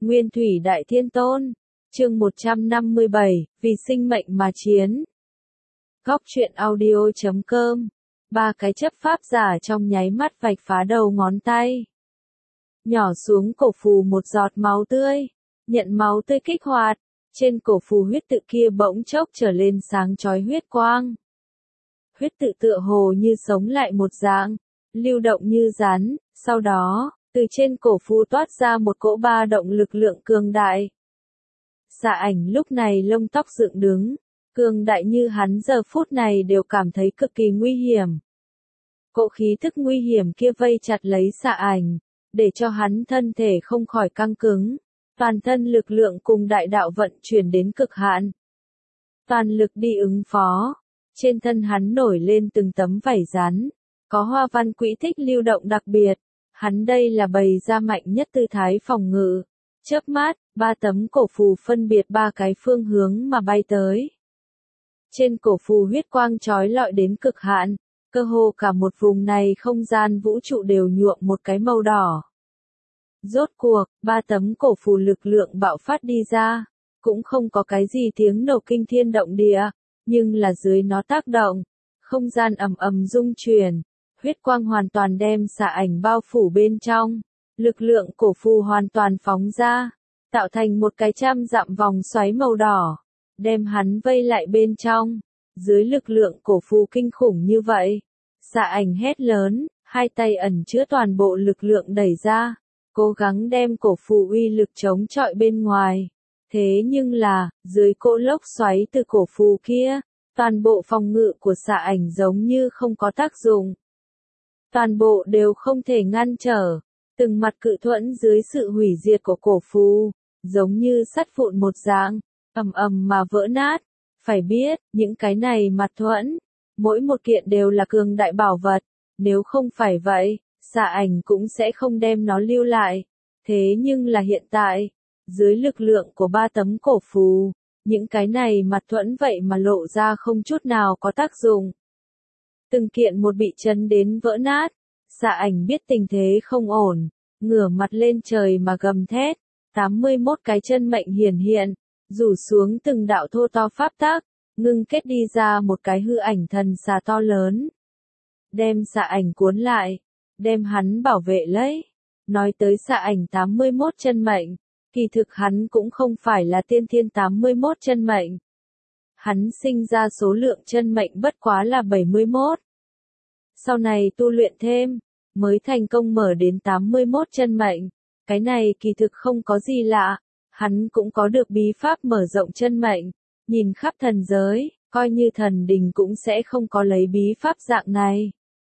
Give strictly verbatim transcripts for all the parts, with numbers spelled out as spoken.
Nguyên Thủy Đại Thiên Tôn, chương một trăm năm mươi bảy, vì sinh mệnh mà chiến. Góc truyện audio chấm com, ba cái chấp pháp giả trong nháy mắt vạch phá đầu ngón tay. Nhỏ xuống cổ phù một giọt máu tươi, nhận máu tươi kích hoạt, trên cổ phù huyết tự kia bỗng chốc trở lên sáng chói huyết quang. Huyết tự tựa hồ như sống lại một dạng, lưu động như rắn, sau đó, từ trên cổ phù toát ra một cỗ ba động lực lượng cường đại. Xạ Ảnh lúc này lông tóc dựng đứng, cường đại như hắn giờ phút này đều cảm thấy cực kỳ nguy hiểm. Cỗ khí thức nguy hiểm kia vây chặt lấy Xạ Ảnh, để cho hắn thân thể không khỏi căng cứng, toàn thân lực lượng cùng đại đạo vận chuyển đến cực hạn. Toàn lực đi ứng phó, trên thân hắn nổi lên từng tấm vảy rắn, có hoa văn quỹ tích lưu động đặc biệt, hắn đây là bày ra mạnh nhất tư thái phòng ngự. Chớp mắt, ba tấm cổ phù phân biệt ba cái phương hướng mà bay tới. Trên cổ phù huyết quang chói lọi đến cực hạn, cơ hồ cả một vùng này không gian vũ trụ đều nhuộm một cái màu đỏ. Rốt cuộc, ba tấm cổ phù lực lượng bạo phát đi ra, cũng không có cái gì tiếng nổ kinh thiên động địa, nhưng là dưới nó tác động, không gian ầm ầm rung chuyển, huyết quang hoàn toàn đem Xạ Ảnh bao phủ bên trong. Lực lượng cổ phù hoàn toàn phóng ra, tạo thành một cái trăm dặm vòng xoáy màu đỏ, đem hắn vây lại bên trong. Dưới lực lượng cổ phù kinh khủng như vậy, Xạ Ảnh hét lớn, hai tay ẩn chứa toàn bộ lực lượng đẩy ra, cố gắng đem cổ phù uy lực chống chọi bên ngoài. Thế nhưng là, dưới cỗ lốc xoáy từ cổ phù kia, toàn bộ phòng ngự của Xạ Ảnh giống như không có tác dụng. Toàn bộ đều không thể ngăn trở. Từng mặt cự thuẫn dưới sự hủy diệt của cổ phù, giống như sắt vụn một dạng, ầm ầm mà vỡ nát. Phải biết, những cái này mặt thuẫn, mỗi một kiện đều là cường đại bảo vật, nếu không phải vậy, Xạ Ảnh cũng sẽ không đem nó lưu lại. Thế nhưng là hiện tại, dưới lực lượng của ba tấm cổ phù, những cái này mặt thuẫn vậy mà lộ ra không chút nào có tác dụng. Từng kiện một bị chấn đến vỡ nát. Xạ Ảnh biết tình thế không ổn, ngửa mặt lên trời mà gầm thét, tám mươi mốt cái chân mệnh hiển hiện, rủ xuống từng đạo thô to pháp tắc, ngưng kết đi ra một cái hư ảnh thần xà to lớn. Đem Xạ Ảnh cuốn lại, đem hắn bảo vệ lấy. Nói tới Xạ Ảnh tám mươi mốt chân mệnh, kỳ thực hắn cũng không phải là tiên thiên tám mươi mốt chân mệnh. Hắn sinh ra số lượng chân mệnh bất quá là bảy mươi mốt. Sau này tu luyện thêm, mới thành công mở đến tám mươi mốt chân mệnh. Cái này kỳ thực không có gì lạ, hắn cũng có được bí pháp mở rộng chân mệnh. Nhìn khắp thần giới, coi như thần đình cũng sẽ không có lấy bí pháp dạng này.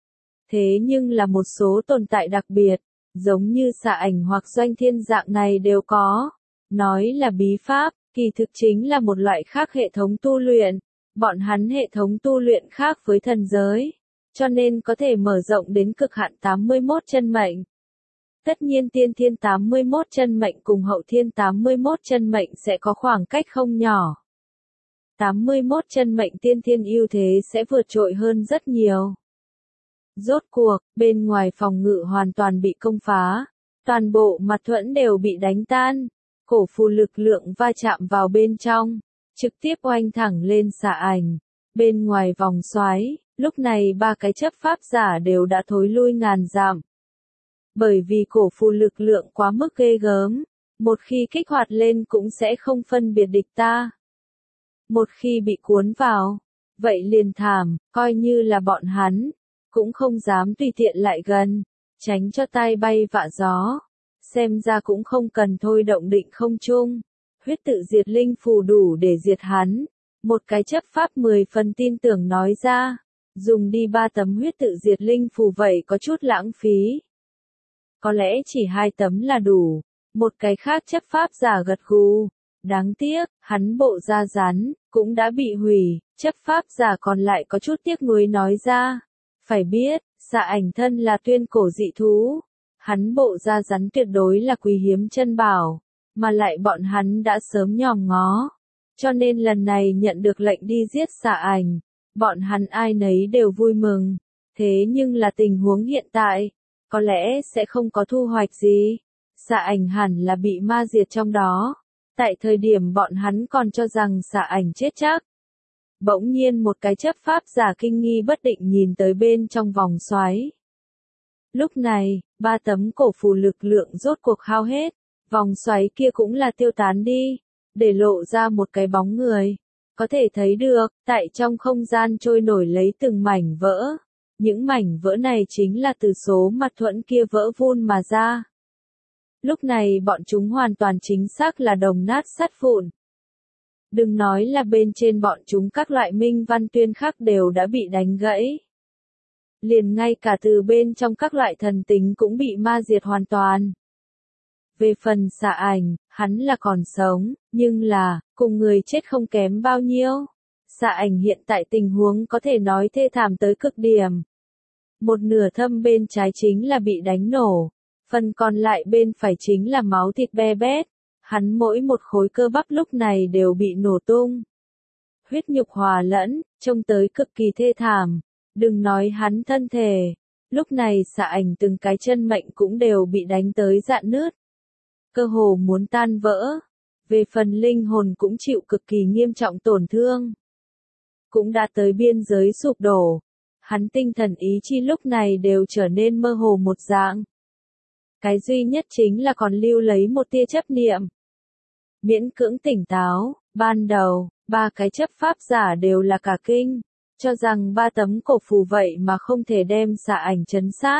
Thế nhưng là một số tồn tại đặc biệt, giống như Xạ Ảnh hoặc Doanh Thiên dạng này đều có. Nói là bí pháp, kỳ thực chính là một loại khác hệ thống tu luyện. Bọn hắn hệ thống tu luyện khác với thần giới, cho nên có thể mở rộng đến cực hạn tám mươi mốt chân mệnh. Tất nhiên tiên thiên tám mươi mốt chân mệnh cùng hậu thiên tám mươi mốt chân mệnh sẽ có khoảng cách không nhỏ. tám mươi mốt chân mệnh tiên thiên ưu thế sẽ vượt trội hơn rất nhiều. Rốt cuộc, bên ngoài phòng ngự hoàn toàn bị công phá, toàn bộ mặt thuẫn đều bị đánh tan, cổ phù lực lượng va chạm vào bên trong, trực tiếp oanh thẳng lên Xạ Ảnh. Bên ngoài vòng xoáy, lúc này ba cái chấp pháp giả đều đã thối lui ngàn dặm. Bởi vì cổ phù lực lượng quá mức ghê gớm, một khi kích hoạt lên cũng sẽ không phân biệt địch ta. Một khi bị cuốn vào, vậy liền thảm, coi như là bọn hắn, cũng không dám tùy tiện lại gần, tránh cho tai bay vạ gió. Xem ra cũng không cần thôi động định không chung, huyết tự diệt linh phù đủ để diệt hắn. Một cái chấp pháp mười phần tin tưởng nói ra, dùng đi ba tấm huyết tự diệt linh phù vậy có chút lãng phí. Có lẽ chỉ hai tấm là đủ, một cái khác chấp pháp giả gật gù. Đáng tiếc, hắn bộ da rắn, cũng đã bị hủy, chấp pháp giả còn lại có chút tiếc nuối nói ra. Phải biết, Xạ Ảnh thân là tuyên cổ dị thú, hắn bộ da rắn tuyệt đối là quý hiếm chân bảo, mà lại bọn hắn đã sớm nhòm ngó. Cho nên lần này nhận được lệnh đi giết Xạ Ảnh, bọn hắn ai nấy đều vui mừng. Thế nhưng là tình huống hiện tại, có lẽ sẽ không có thu hoạch gì. Xạ ảnh hẳn là bị ma diệt trong đó. Tại thời điểm bọn hắn còn cho rằng xạ ảnh chết chắc. Bỗng nhiên một cái chấp pháp giả kinh nghi bất định nhìn tới bên trong vòng xoáy. Lúc này, ba tấm cổ phù lực lượng rốt cuộc hao hết, vòng xoáy kia cũng là tiêu tán đi, để lộ ra một cái bóng người. Có thể thấy được, tại trong không gian trôi nổi lấy từng mảnh vỡ. Những mảnh vỡ này chính là từ số mặt thuẫn kia vỡ vun mà ra. Lúc này bọn chúng hoàn toàn chính xác là đồng nát sắt vụn. Đừng nói là bên trên bọn chúng các loại minh văn tuyên khắc đều đã bị đánh gãy. Liền ngay cả từ bên trong các loại thần tính cũng bị ma diệt hoàn toàn. Về phần xạ ảnh, hắn là còn sống, nhưng là, cùng người chết không kém bao nhiêu. Xạ ảnh hiện tại tình huống có thể nói thê thảm tới cực điểm. Một nửa thâm bên trái chính là bị đánh nổ, phần còn lại bên phải chính là máu thịt be bét. Hắn mỗi một khối cơ bắp lúc này đều bị nổ tung. Huyết nhục hòa lẫn, trông tới cực kỳ thê thảm. Đừng nói hắn thân thể. Lúc này xạ ảnh từng cái chân mệnh cũng đều bị đánh tới rạn nứt. Cơ hồ muốn tan vỡ. Về phần linh hồn cũng chịu cực kỳ nghiêm trọng tổn thương. Cũng đã tới biên giới sụp đổ. Hắn tinh thần ý chi lúc này đều trở nên mơ hồ một dạng. Cái duy nhất chính là còn lưu lấy một tia chấp niệm. Miễn cưỡng tỉnh táo, ban đầu, ba cái chấp pháp giả đều là cả kinh, cho rằng ba tấm cổ phù vậy mà không thể đem xạ ảnh trấn sát.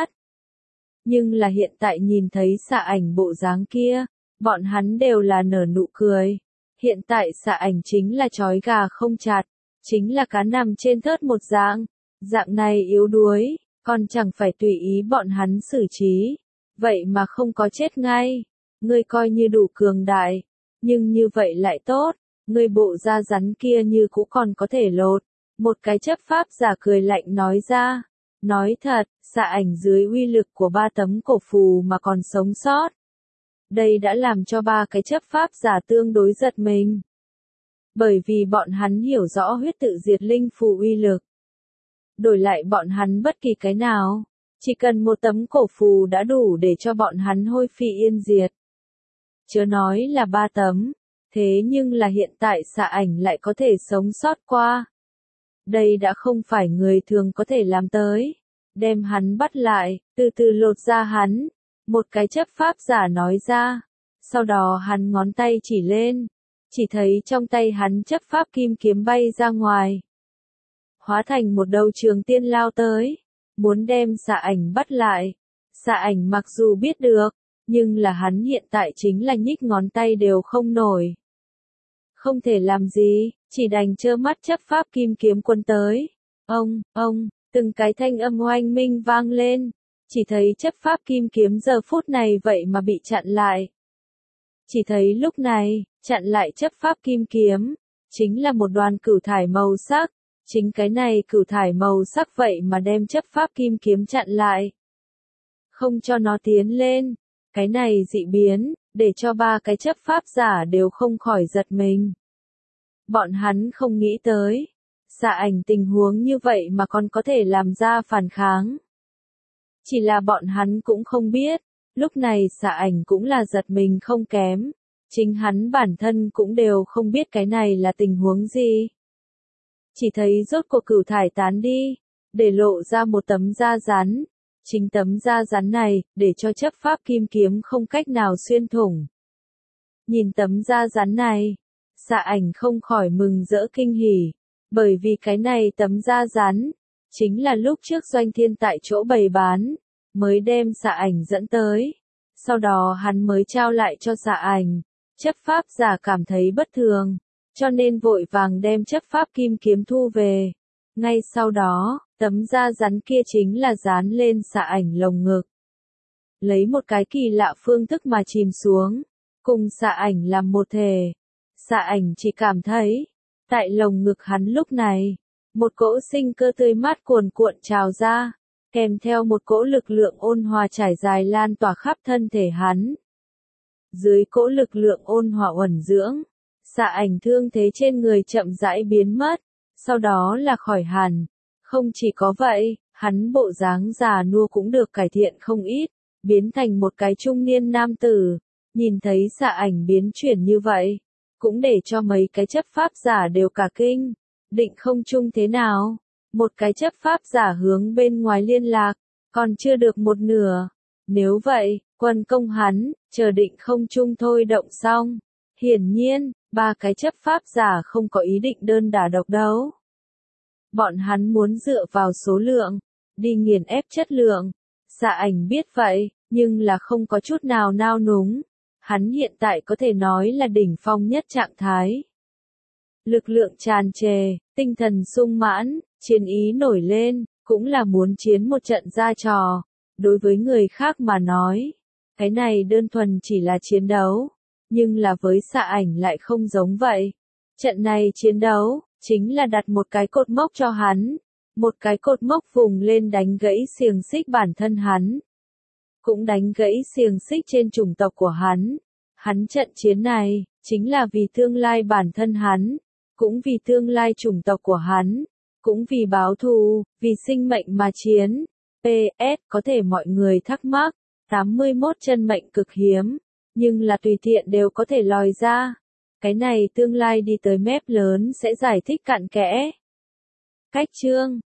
Nhưng là hiện tại nhìn thấy xạ ảnh bộ dáng kia, bọn hắn đều là nở nụ cười. Hiện tại xạ ảnh chính là trói gà không chặt, chính là cá nằm trên thớt một dạng, dạng này yếu đuối, còn chẳng phải tùy ý bọn hắn xử trí, vậy mà không có chết ngay. Ngươi coi như đủ cường đại. Nhưng như vậy lại tốt, người bộ da rắn kia như cũ còn có thể lột. Một cái chấp pháp giả cười lạnh nói ra. Nói thật, xạ ảnh dưới uy lực của ba tấm cổ phù mà còn sống sót. Đây đã làm cho ba cái chấp pháp giả tương đối giật mình. Bởi vì bọn hắn hiểu rõ huyết tự diệt linh phù uy lực. Đổi lại bọn hắn bất kỳ cái nào, chỉ cần một tấm cổ phù đã đủ để cho bọn hắn hôi phi yên diệt. Chớ nói là ba tấm, thế nhưng là hiện tại xạ ảnh lại có thể sống sót qua. Đây đã không phải người thường có thể làm tới. Đem hắn bắt lại, từ từ lột ra hắn. Một cái chấp pháp giả nói ra. Sau đó hắn ngón tay chỉ lên. Chỉ thấy trong tay hắn chấp pháp kim kiếm bay ra ngoài. Hóa thành một đầu trường tiên lao tới. Muốn đem xạ ảnh bắt lại. Xạ ảnh mặc dù biết được. Nhưng là hắn hiện tại chính là nhích ngón tay đều không nổi. Không thể làm gì, chỉ đành trơ mắt chấp pháp kim kiếm quân tới. Ông, ông, từng cái thanh âm oanh minh vang lên. Chỉ thấy chấp pháp kim kiếm giờ phút này vậy mà bị chặn lại. Chỉ thấy lúc này, chặn lại chấp pháp kim kiếm, chính là một đoàn cửu thải màu sắc. Chính cái này cửu thải màu sắc vậy mà đem chấp pháp kim kiếm chặn lại. Không cho nó tiến lên. Cái này dị biến, để cho ba cái chấp pháp giả đều không khỏi giật mình. Bọn hắn không nghĩ tới. Xạ ảnh tình huống như vậy mà còn có thể làm ra phản kháng. Chỉ là bọn hắn cũng không biết. Lúc này xạ ảnh cũng là giật mình không kém. Chính hắn bản thân cũng đều không biết cái này là tình huống gì. Chỉ thấy rốt cuộc cửu thải tán đi. Để lộ ra một tấm da rắn. Chính tấm da rắn này, để cho chấp pháp kim kiếm không cách nào xuyên thủng. Nhìn tấm da rắn này, xạ ảnh không khỏi mừng rỡ kinh hỉ, bởi vì cái này tấm da rắn, chính là lúc trước Doanh Thiên tại chỗ bày bán, mới đem xạ ảnh dẫn tới. Sau đó hắn mới trao lại cho xạ ảnh, chấp pháp giả cảm thấy bất thường, cho nên vội vàng đem chấp pháp kim kiếm thu về. Ngay sau đó, tấm da rắn kia chính là dán lên xạ ảnh lồng ngực. Lấy một cái kỳ lạ phương thức mà chìm xuống, cùng xạ ảnh làm một thể. Xạ ảnh chỉ cảm thấy, tại lồng ngực hắn lúc này, một cỗ sinh cơ tươi mát cuồn cuộn trào ra, kèm theo một cỗ lực lượng ôn hòa trải dài lan tỏa khắp thân thể hắn. Dưới cỗ lực lượng ôn hòa uẩn dưỡng, xạ ảnh thương thế trên người chậm rãi biến mất. Sau đó là khỏi hẳn. Không chỉ có vậy, hắn bộ dáng già nua cũng được cải thiện không ít, biến thành một cái trung niên nam tử. Nhìn thấy xạ ảnh biến chuyển như vậy, cũng để cho mấy cái chấp pháp giả đều cả kinh. Định không trung thế nào? Một cái chấp pháp giả hướng bên ngoài liên lạc, còn chưa được một nửa. Nếu vậy, quân công hắn, chờ định không trung thôi động xong. Hiển nhiên, ba cái chấp pháp giả không có ý định đơn đả độc đấu. Bọn hắn muốn dựa vào số lượng, đi nghiền ép chất lượng. Xạ ảnh biết vậy, nhưng là không có chút nào nao núng. Hắn hiện tại có thể nói là đỉnh phong nhất trạng thái. Lực lượng tràn trề, tinh thần sung mãn, chiến ý nổi lên, cũng là muốn chiến một trận ra trò. Đối với người khác mà nói, cái này đơn thuần chỉ là chiến đấu, nhưng là với xạ ảnh lại không giống vậy. Trận này chiến đấu, chính là đặt một cái cột mốc cho hắn, một cái cột mốc vùng lên đánh gãy xiềng xích bản thân hắn, cũng đánh gãy xiềng xích trên chủng tộc của hắn. Hắn trận chiến này, chính là vì tương lai bản thân hắn, cũng vì tương lai chủng tộc của hắn, cũng vì báo thù, vì sinh mệnh mà chiến. pê ét có thể mọi người thắc mắc, tám mươi mốt chân mệnh cực hiếm, nhưng là tùy tiện đều có thể lòi ra. Cái này tương lai đi tới mép lớn sẽ giải thích cặn kẽ. Cách chương